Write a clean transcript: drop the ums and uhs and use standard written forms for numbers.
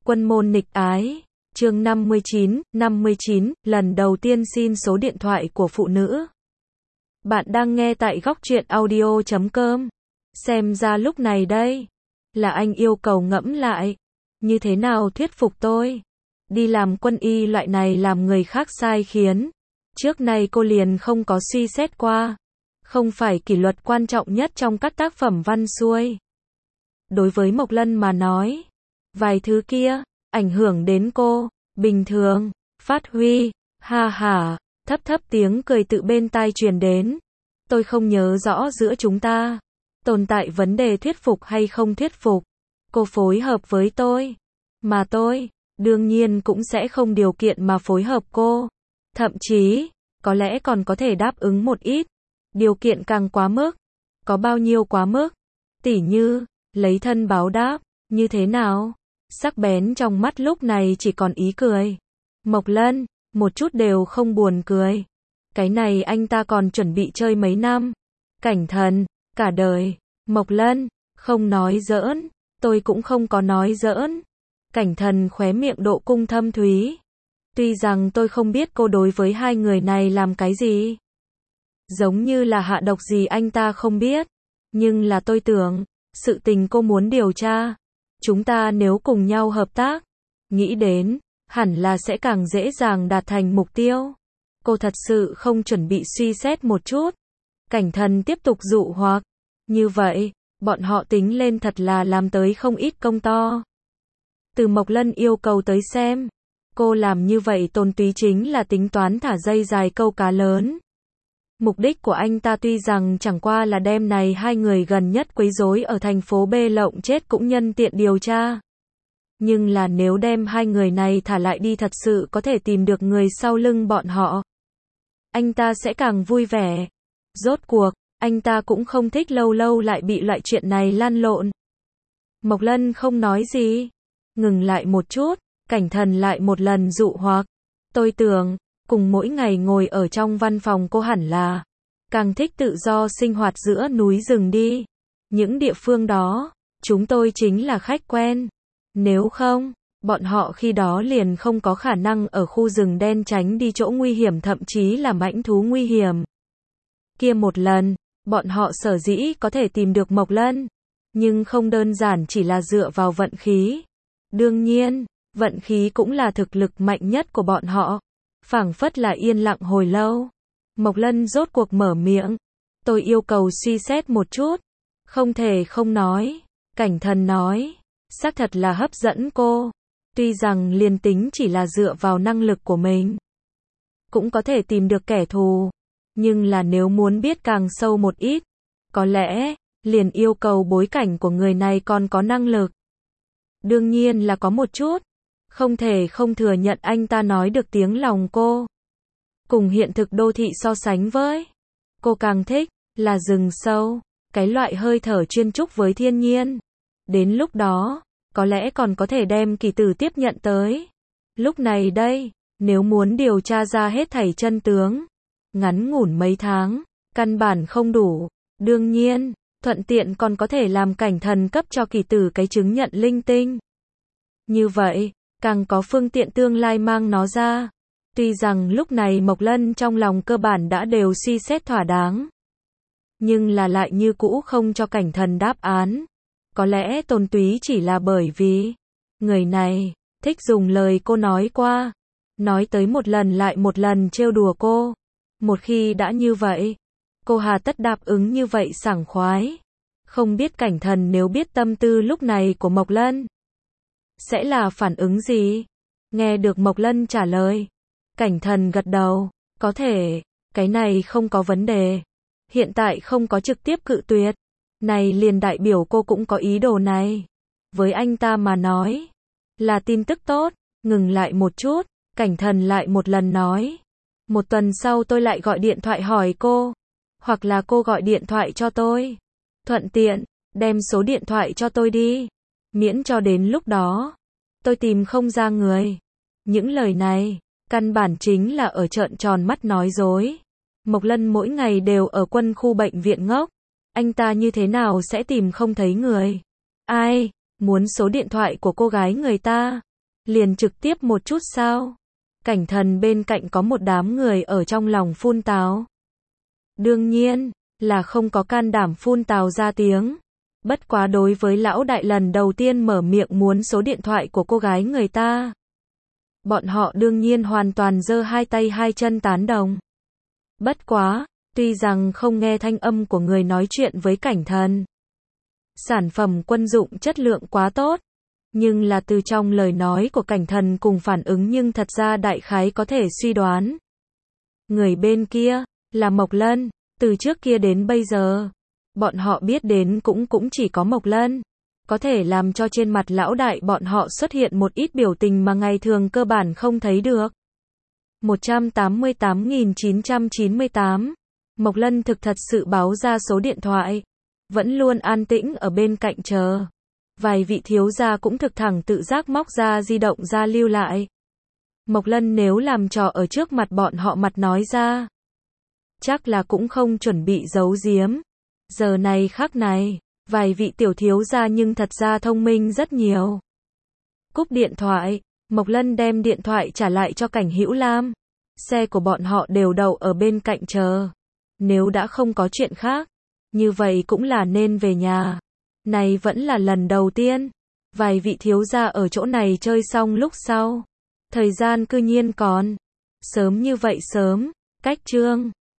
Quân môn nghịch ái, chương 59, lần đầu tiên xin số điện thoại của phụ nữ. Bạn đang nghe tại góc truyện audio.com. Xem ra lúc này đây, là anh yêu cầu ngẫm lại. Như thế nào thuyết phục tôi? Đi làm quân y loại này làm người khác sai khiến. Trước nay cô liền không có suy xét qua. Không phải kỷ luật quan trọng nhất trong các tác phẩm văn xuôi. Đối với Mộc Lân mà nói, vài thứ kia, ảnh hưởng đến cô, bình thường, phát huy, ha ha, thấp tiếng cười tự bên tai truyền đến. Tôi không nhớ rõ giữa chúng ta, tồn tại vấn đề thuyết phục hay không thuyết phục. Cô phối hợp với tôi, mà tôi, đương nhiên cũng sẽ không điều kiện mà phối hợp cô. Thậm chí, có lẽ còn có thể đáp ứng một ít. Điều kiện càng quá mức. Có bao nhiêu quá mức? Tỉ như, lấy thân báo đáp, như thế nào? Sắc bén trong mắt lúc này chỉ còn ý cười. Mộc Lân, một chút đều không buồn cười. Cái này anh ta còn chuẩn bị chơi mấy năm. Cảnh thần, cả đời. Mộc Lân, không nói giỡn, tôi cũng không có nói giỡn. Cảnh thần khóe miệng độ cung thâm thúy. Tuy rằng tôi không biết cô đối với hai người này làm cái gì. Giống như là hạ độc gì anh ta không biết. Nhưng là tôi tưởng, sự tình cô muốn điều tra. Chúng ta nếu cùng nhau hợp tác, nghĩ đến, hẳn là sẽ càng dễ dàng đạt thành mục tiêu. Cô thật sự không chuẩn bị suy xét một chút. Cảnh thần tiếp tục dụ hoặc. Như vậy, bọn họ tính lên thật là làm tới không ít công to. Từ Mộc Lân yêu cầu tới xem. Cô làm như vậy Tôn Túy chính là tính toán thả dây dài câu cá lớn. Mục đích của anh ta tuy rằng chẳng qua là đem này hai người gần nhất quấy rối ở thành phố B lộng chết cũng nhân tiện điều tra. Nhưng là nếu đem hai người này thả lại đi thật sự có thể tìm được người sau lưng bọn họ. Anh ta sẽ càng vui vẻ. Rốt cuộc, anh ta cũng không thích lâu lâu lại bị loại chuyện này lăn lộn. Mộc Lân không nói gì. Ngừng lại một chút, cảnh thần lại một lần dụ hoặc. Tôi tưởng, cùng mỗi ngày ngồi ở trong văn phòng cô hẳn là càng thích tự do sinh hoạt giữa núi rừng đi. Những địa phương đó, chúng tôi chính là khách quen. Nếu không, bọn họ khi đó liền không có khả năng ở khu rừng đen tránh đi chỗ nguy hiểm thậm chí là mãnh thú nguy hiểm. Kia một lần, bọn họ sở dĩ có thể tìm được Mộc Lân, nhưng không đơn giản chỉ là dựa vào vận khí. Đương nhiên, vận khí cũng là thực lực mạnh nhất của bọn họ. Phảng phất là yên lặng hồi lâu. Mộc Lân rốt cuộc mở miệng. Tôi yêu cầu suy xét một chút. Không thể không nói. Cảnh thần nói. Xác thật là hấp dẫn cô. Tuy rằng liền tính chỉ là dựa vào năng lực của mình, cũng có thể tìm được kẻ thù. Nhưng là nếu muốn biết càng sâu một ít, có lẽ, liền yêu cầu bối cảnh của người này còn có năng lực. Đương nhiên là có một chút. Không thể không thừa nhận anh ta nói được tiếng lòng cô. Cùng hiện thực đô thị so sánh với, cô càng thích là rừng sâu, cái loại hơi thở chuyên trúc với thiên nhiên. Đến lúc đó, có lẽ còn có thể đem kỳ tử tiếp nhận tới. Lúc này đây, nếu muốn điều tra ra hết thảy chân tướng, ngắn ngủn mấy tháng, căn bản không đủ. Đương nhiên, thuận tiện còn có thể làm cảnh thần cấp cho kỳ tử cái chứng nhận linh tinh. Như vậy, càng có phương tiện tương lai mang nó ra. Tuy rằng lúc này Mộc Lân trong lòng cơ bản đã đều suy xét thỏa đáng. Nhưng là lại như cũ không cho cảnh thần đáp án. Có lẽ Tôn Túy chỉ là bởi vì người này thích dùng lời cô nói qua. Nói tới một lần lại một lần trêu đùa cô. Một khi đã như vậy, cô hà tất đáp ứng như vậy sảng khoái. Không biết cảnh thần nếu biết tâm tư lúc này của Mộc Lân sẽ là phản ứng gì? Nghe được Mộc Lân trả lời, cảnh thần gật đầu, có thể, cái này không có vấn đề. Hiện tại không có trực tiếp cự tuyệt, này liền đại biểu cô cũng có ý đồ này. Với anh ta mà nói, là tin tức tốt. Ngừng lại một chút, cảnh thần lại một lần nói. Một tuần sau tôi lại gọi điện thoại hỏi cô, hoặc là cô gọi điện thoại cho tôi. Thuận tiện, đem số điện thoại cho tôi đi. Miễn cho đến lúc đó, tôi tìm không ra người. Những lời này, căn bản chính là ở trợn tròn mắt nói dối. Mộc Lân mỗi ngày đều ở quân khu bệnh viện ngốc. Anh ta như thế nào sẽ tìm không thấy người? Ai, muốn số điện thoại của cô gái người ta? Liền trực tiếp một chút sao? Cảnh Thần bên cạnh có một đám người ở trong lòng phun tào. Đương nhiên, là không có can đảm phun tào ra tiếng. Bất quá đối với lão đại lần đầu tiên mở miệng muốn số điện thoại của cô gái người ta. Bọn họ đương nhiên hoàn toàn giơ hai tay hai chân tán đồng. Bất quá, tuy rằng không nghe thanh âm của người nói chuyện với Cảnh Thần. Sản phẩm quân dụng chất lượng quá tốt. Nhưng là từ trong lời nói của Cảnh Thần cùng phản ứng nhưng thật ra đại khái có thể suy đoán. Người bên kia, là Mộc Lân, từ trước kia đến bây giờ. Bọn họ biết đến cũng chỉ có Mộc Lân. Có thể làm cho trên mặt lão đại bọn họ xuất hiện một ít biểu tình mà ngày thường cơ bản không thấy được. 188.998. Mộc Lân thật sự báo ra số điện thoại. Vẫn luôn an tĩnh ở bên cạnh chờ. Vài vị thiếu gia cũng thực thẳng tự giác móc ra di động ra lưu lại. Mộc Lân nếu làm trò ở trước mặt bọn họ mặt nói ra. Chắc là cũng không chuẩn bị giấu giếm. Giờ này khắc này, vài vị tiểu thiếu gia nhưng thật ra thông minh rất nhiều. Cúp điện thoại, Mộc Lân đem điện thoại trả lại cho Cảnh Hữu Lam. Xe của bọn họ đều đậu ở bên cạnh chờ. Nếu đã không có chuyện khác, như vậy cũng là nên về nhà. Này vẫn là lần đầu tiên. Vài vị thiếu gia ở chỗ này chơi xong lúc sau. Thời gian cư nhiên còn. Sớm như vậy sớm. Cách chương